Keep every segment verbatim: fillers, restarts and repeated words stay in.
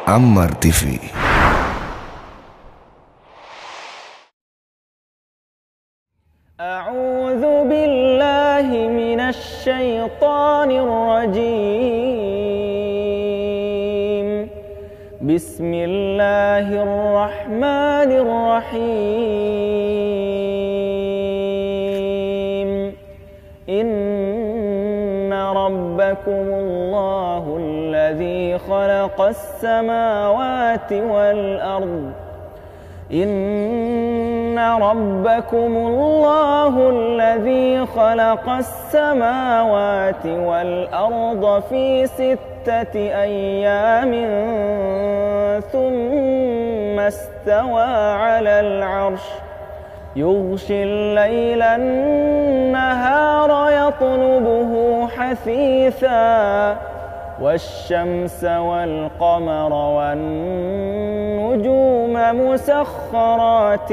Ammar T V. A'udzu billahi minasy syaithanir rajim. Bismillahirrahmanirrahim. Inna rabbakumullahu alladzi khalaqas samawati wal ardh. إن ربكم الله الذي خلق السماوات والأرض في ستة أيام ثم استوى على العرش يغشي الليل النهار يطلبه حثيثا والشمس والقمر والنجوم مسخرات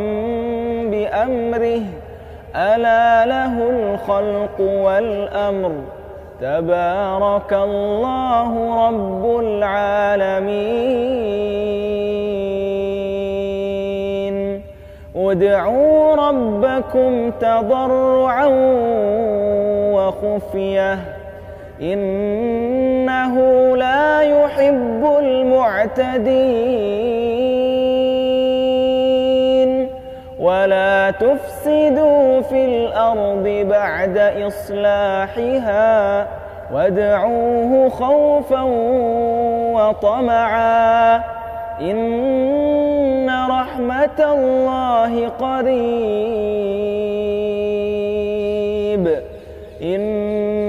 بأمره ألا له الخلق والأمر تبارك الله رب العالمين ادعوا ربكم تضرعا وخفية إنه لا يحب المعتدين ولا تفسدوا في الأرض بعد إصلاحها وادعوه خوفا وطمعا إن رحمة الله قريب إن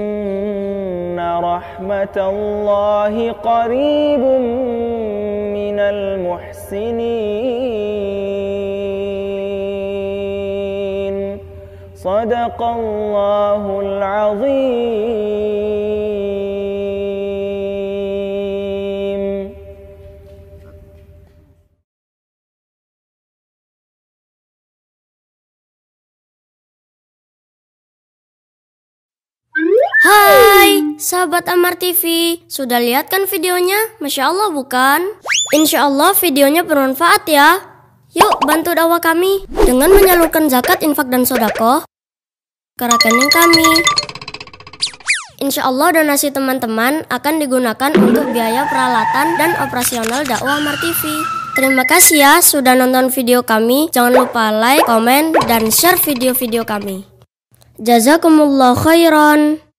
رحمة الله قريب من المحسنين صدق الله العظيم. Hai, sahabat Ammar T V, sudah lihat kan videonya? Masya Allah bukan? Insya Allah videonya bermanfaat ya. Yuk bantu dakwah kami dengan menyalurkan zakat, infak, dan sodako ke rekening kami. Insya Allah donasi teman-teman akan digunakan untuk biaya peralatan dan operasional dakwah Ammar T V. Terima kasih ya sudah nonton video kami. Jangan lupa like, komen, dan share video-video kami. Jazakumullah khairan.